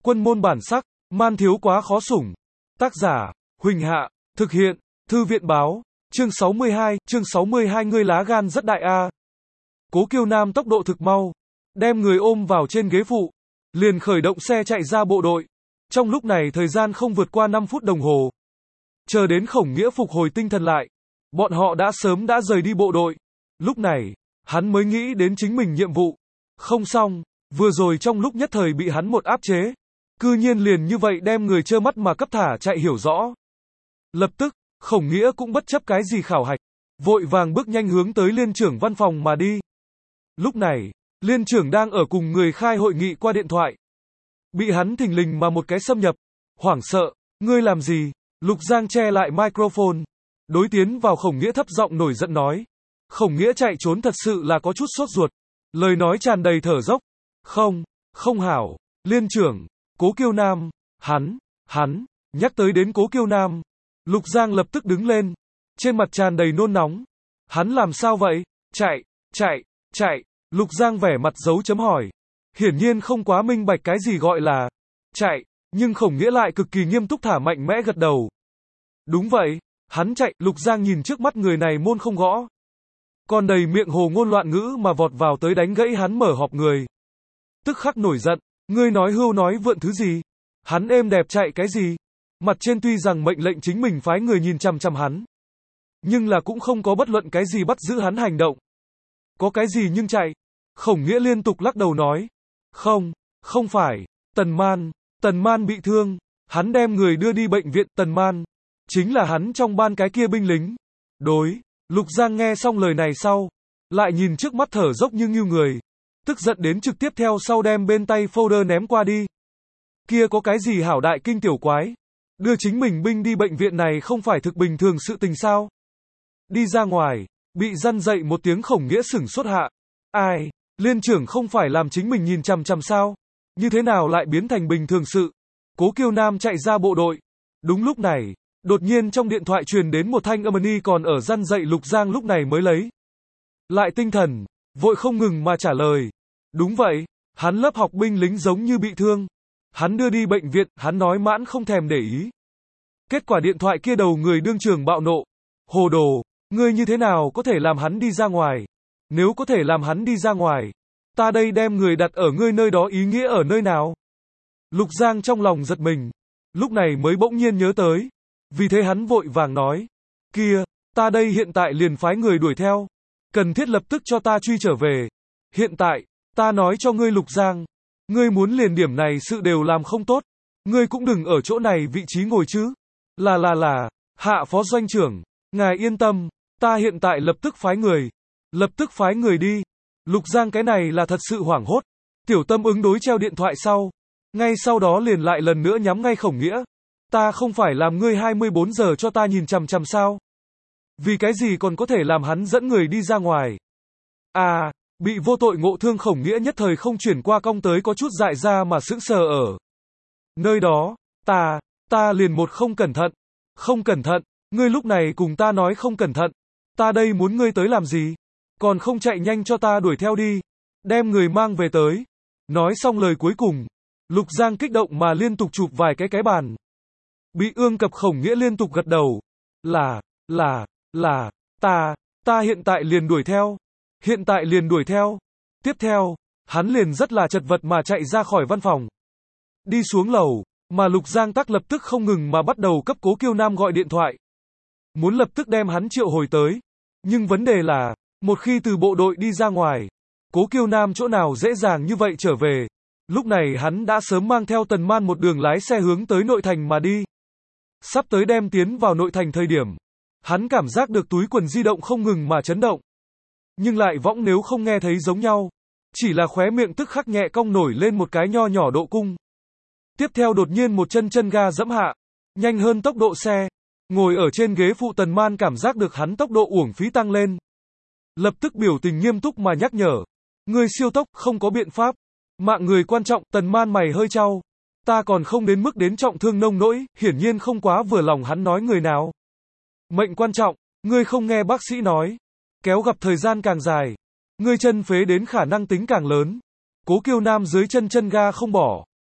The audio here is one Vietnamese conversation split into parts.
Quân môn bản sắc, man thiếu quá khó sủng. Tác giả, Huỳnh Hạ, thực hiện, Thư viện báo, chương 62, ngươi lá gan rất đại a. Cố Kiêu Nam tốc độ thực mau, đem người ôm vào trên ghế phụ, liền khởi động xe chạy ra bộ đội. Trong lúc này thời gian không vượt qua 5 phút đồng hồ. Chờ đến Khổng Nghĩa phục hồi tinh thần lại, bọn họ đã sớm đã rời đi bộ đội. Lúc này, hắn mới nghĩ đến chính mình nhiệm vụ. Không xong, vừa rồi trong lúc nhất thời bị hắn một áp chế. Cư nhiên liền như vậy đem người trơ mắt mà cấp thả chạy hiểu rõ. Lập tức, Khổng Nghĩa cũng bất chấp cái gì khảo hạch, vội vàng bước nhanh hướng tới liên trưởng văn phòng mà đi. Lúc này, liên trưởng đang ở cùng người khai hội nghị qua điện thoại. Bị hắn thình lình mà một cái xâm nhập, hoảng sợ, ngươi làm gì? Lục Giang che lại microphone, đối tiến vào Khổng Nghĩa thấp giọng nổi giận nói. Khổng Nghĩa chạy trốn thật sự là có chút sốt ruột, lời nói tràn đầy thở dốc. Không hảo, liên trưởng, Cố Kiêu Nam, hắn, nhắc tới đến Cố Kiêu Nam. Lục Giang lập tức đứng lên, trên mặt tràn đầy nôn nóng. Hắn làm sao vậy? Chạy. Lục Giang vẻ mặt dấu chấm hỏi. Hiển nhiên không quá minh bạch cái gì gọi là chạy, nhưng Khổng Nghĩa lại cực kỳ nghiêm túc thả mạnh mẽ gật đầu. Đúng vậy, hắn chạy. Lục Giang nhìn trước mắt người này môn không gõ, còn đầy miệng hồ ngôn loạn ngữ mà vọt vào tới đánh gãy hắn mở họp người. Tức khắc nổi giận, ngươi nói hưu nói vượn thứ gì? Hắn êm đẹp chạy cái gì? Mặt trên tuy rằng mệnh lệnh chính mình phái người nhìn chằm chằm hắn, nhưng là cũng không có bất luận cái gì bắt giữ hắn hành động. Có cái gì nhưng chạy? Khổng Nghĩa liên tục lắc đầu nói. Không phải, Tần Man bị thương, hắn đem người đưa đi bệnh viện. Tần Man chính là hắn trong ban cái kia binh lính. Lục Giang nghe xong lời này sau, lại nhìn trước mắt thở dốc như người, tức giận đến trực tiếp theo sau đem bên tay folder ném qua đi. Kia có cái gì hảo đại kinh tiểu quái? Đưa chính mình binh đi bệnh viện này không phải thực bình thường sự tình sao? Đi ra ngoài, bị răn dậy một tiếng. Khổng Nghĩa sửng sốt hạ. Ai, liên trưởng không phải làm chính mình nhìn chằm chằm sao? Như thế nào lại biến thành bình thường sự? Cố Kiêu Nam chạy ra bộ đội. Đúng lúc này, đột nhiên trong điện thoại truyền đến một thanh âm còn ở răn dậy. Lục Giang lúc này mới lấy lại tinh thần, vội không ngừng mà trả lời. Đúng vậy, hắn lớp học binh lính giống như bị thương, hắn đưa đi bệnh viện. Hắn nói mãn không thèm để ý. Kết quả điện thoại kia đầu người đương trường bạo nộ. Hồ đồ, ngươi như thế nào có thể làm hắn đi ra ngoài? Nếu có thể làm hắn đi ra ngoài, ta đây đem người đặt ở ngươi nơi đó ý nghĩa ở nơi nào? Lục Giang trong lòng giật mình, lúc này mới bỗng nhiên nhớ tới. Vì thế hắn vội vàng nói. Kia, ta đây hiện tại liền phái người đuổi theo. Cần thiết lập tức cho ta truy trở về. Hiện tại, ta nói cho ngươi Lục Giang, ngươi muốn liền điểm này sự đều làm không tốt, ngươi cũng đừng ở chỗ này vị trí ngồi chứ. Là, hạ phó doanh trưởng, ngài yên tâm, ta hiện tại lập tức phái người đi. Lục Giang cái này là thật sự hoảng hốt. Tiểu Tâm ứng đối treo điện thoại sau, ngay sau đó liền lại lần nữa nhắm ngay Khổng Nghĩa. Ta không phải làm ngươi 24 giờ cho ta nhìn chằm chằm sao? Vì cái gì còn có thể làm hắn dẫn người đi ra ngoài? À, bị vô tội ngộ thương. Khổng Nghĩa nhất thời không chuyển qua cong tới, có chút dại ra mà sững sờ ở nơi đó. Ta liền một không cẩn thận, ngươi lúc này cùng ta nói không cẩn thận, ta đây muốn ngươi tới làm gì? Còn không chạy nhanh cho ta đuổi theo đi, đem người mang về tới. Nói xong lời cuối cùng, Lục Giang kích động mà liên tục chụp vài cái bàn. Bị ương cập Khổng Nghĩa liên tục gật đầu. Là, ta hiện tại liền đuổi theo. Tiếp theo, hắn liền rất là chật vật mà chạy ra khỏi văn phòng. Đi xuống lầu, mà Lục Giang tắc lập tức không ngừng mà bắt đầu cấp Cố Kiêu Nam gọi điện thoại. Muốn lập tức đem hắn triệu hồi tới. Nhưng vấn đề là, một khi từ bộ đội đi ra ngoài, Cố Kiêu Nam chỗ nào dễ dàng như vậy trở về. Lúc này hắn đã sớm mang theo Tần Man một đường lái xe hướng tới nội thành mà đi. Sắp tới đem tiến vào nội thành thời điểm, hắn cảm giác được túi quần di động không ngừng mà chấn động. Nhưng lại võng nếu không nghe thấy giống nhau, chỉ là khóe miệng tức khắc nhẹ cong nổi lên một cái nho nhỏ độ cung. Tiếp theo đột nhiên một chân ga giẫm hạ, nhanh hơn tốc độ xe. Ngồi ở trên ghế phụ Tần Man cảm giác được hắn tốc độ uổng phí tăng lên. Lập tức biểu tình nghiêm túc mà nhắc nhở. Ngươi siêu tốc, không có biện pháp. Mạng người quan trọng. Tần Man mày hơi chau. Ta còn không đến mức đến trọng thương nông nỗi. Hiển nhiên không quá vừa lòng hắn nói người nào. Mệnh quan trọng, ngươi không nghe bác sĩ nói. Kéo gặp thời gian càng dài, ngươi chân phế đến khả năng tính càng lớn. Cố Kiêu Nam dưới chân ga không bỏ.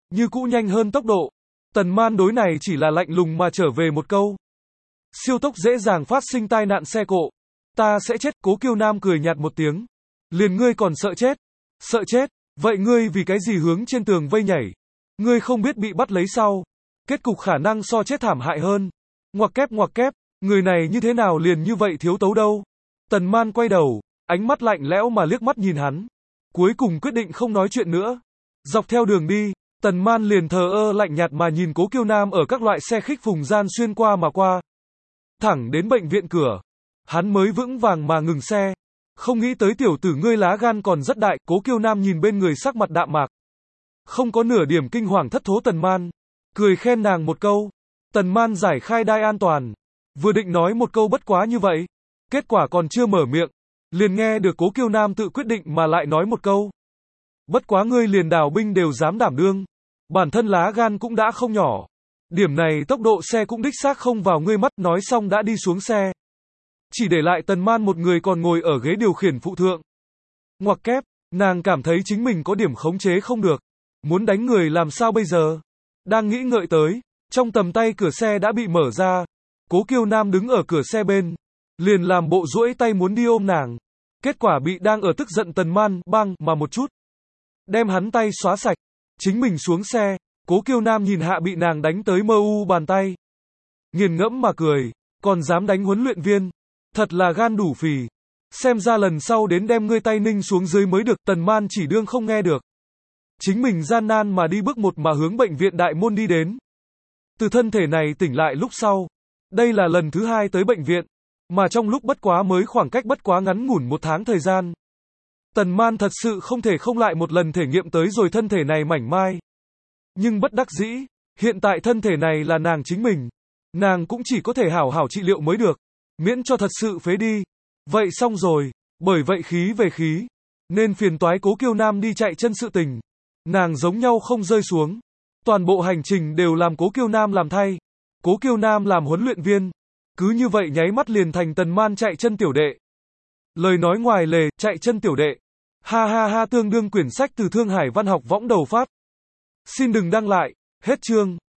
như cũ nhanh hơn tốc độ. Tần Man đối này chỉ là lạnh lùng mà trở về một câu. Siêu tốc dễ dàng phát sinh tai nạn xe cộ. Ta sẽ chết, Cố Kiêu Nam cười nhạt một tiếng. Liền ngươi còn sợ chết? Sợ chết? Vậy ngươi vì cái gì hướng trên tường vây nhảy? Ngươi không biết bị bắt lấy sau. Kết cục khả năng so chết thảm hại hơn. Ngoặc kép, người này như thế nào liền như vậy thiếu tấu đâu? Tần Man quay đầu, ánh mắt lạnh lẽo mà liếc mắt nhìn hắn. Cuối cùng quyết định không nói chuyện nữa. Dọc theo đường đi, Tần Man liền thờ ơ lạnh nhạt mà nhìn Cố Kiêu Nam ở các loại xe khích phùng gian xuyên qua mà qua. Thẳng đến bệnh viện cửa, hắn mới vững vàng mà ngừng xe. Không nghĩ tới tiểu tử ngươi lá gan còn rất đại, Cố Kiêu Nam nhìn bên người sắc mặt đạm mạc. Không có nửa điểm kinh hoàng thất thố Tần Man. Cười khen nàng một câu. Tần Man giải khai đai an toàn. Vừa định nói một câu bất quá như vậy. Kết quả còn chưa mở miệng. Liền nghe được Cố Kiêu Nam tự quyết định mà lại nói một câu. Bất quá ngươi liền đào binh đều dám đảm đương. Bản thân lá gan cũng đã không nhỏ. Điểm này tốc độ xe cũng đích xác không vào ngươi mắt, nói xong đã đi xuống xe. Chỉ để lại Tần Man một người còn ngồi ở ghế điều khiển phụ thượng. Ngoặc kép, nàng cảm thấy chính mình có điểm khống chế không được. Muốn đánh người làm sao bây giờ? Đang nghĩ ngợi tới, trong tầm tay cửa xe đã bị mở ra. Cố Kiêu Nam đứng ở cửa xe bên. Liền làm bộ duỗi tay muốn đi ôm nàng. Kết quả bị đang ở tức giận Tần Man bang mà một chút. Đem hắn tay xóa sạch. Chính mình xuống xe. Cố Kiêu Nam nhìn hạ bị nàng đánh tới mơ u bàn tay. Nghiền ngẫm mà cười. Còn dám đánh huấn luyện viên. Thật là gan đủ phì. Xem ra lần sau đến đem ngươi tay ninh xuống dưới mới được. Tần Man chỉ đương không nghe được. Chính mình gian nan mà đi bước một mà hướng bệnh viện đại môn đi đến. Từ thân thể này tỉnh lại lúc sau. Đây là lần thứ 2 tới bệnh viện. Mà trong lúc bất quá mới khoảng cách bất quá ngắn ngủn 1 tháng thời gian. Tần Man thật sự không thể không lại một lần thể nghiệm tới rồi thân thể này mảnh mai. Nhưng bất đắc dĩ, hiện tại thân thể này là nàng chính mình. Nàng cũng chỉ có thể hảo hảo trị liệu mới được. Miễn cho thật sự phế đi. Vậy xong rồi, bởi vậy khí về khí. Nên phiền toái Cố Kiêu Nam đi chạy chân sự tình. Nàng giống nhau không rơi xuống. Toàn bộ hành trình đều làm Cố Kiêu Nam làm thay. Cố Kiêu Nam làm huấn luyện viên. Cứ như vậy nháy mắt liền thành Tần Man chạy chân tiểu đệ. Lời nói ngoài lề, chạy chân tiểu đệ. Ha ha ha, tương đương quyển sách từ Thương Hải Văn học võng đầu phát. Xin đừng đăng lại. Hết chương.